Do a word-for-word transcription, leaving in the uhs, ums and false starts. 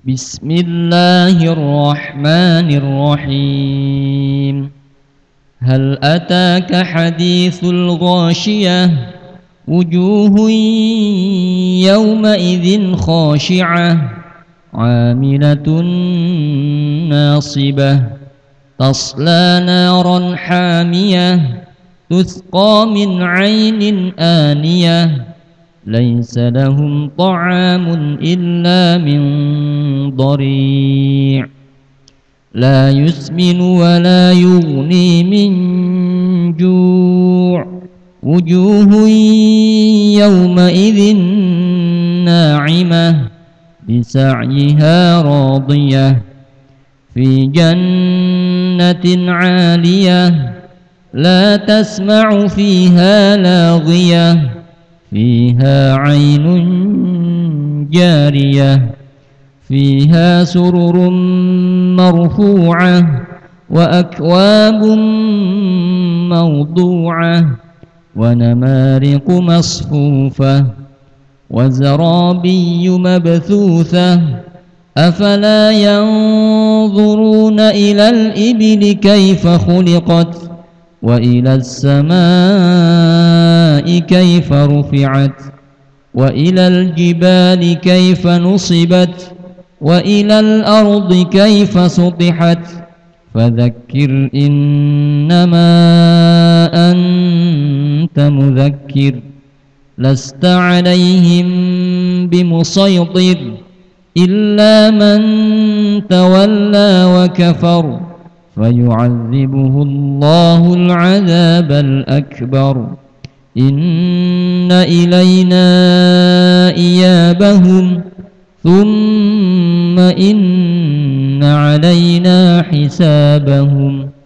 بسم الله الرحمن الرحيم هل أتاك حديث الغاشية وجوه يومئذ خاشعة عاملة ناصبة تصلى نارا حامية تسقى من عين آنية ليس لهم طعام إلا من ضريع لا يسمن ولا يغني من جوع وجوه يومئذ ناعمة لسعيها راضية في جنة عالية لا تسمع فيها لاغية فيها عين جارية فيها سرر مرفوعة وأكواب موضوعة ونمارق مصفوفة وزرابي مبثوثة أفلا ينظرون إلى الإبل كيف خلقت وإلى السماء كيف رفعت وإلى الجبال كيف نصبت وإلى الأرض كيف سطحت فذكر إنما أنت مذكر لست عليهم بمسيطر إلا من تولى وكفر فيعذبه الله العذاب الأكبر إن إلينا إيابهم ثم إن علينا حسابهم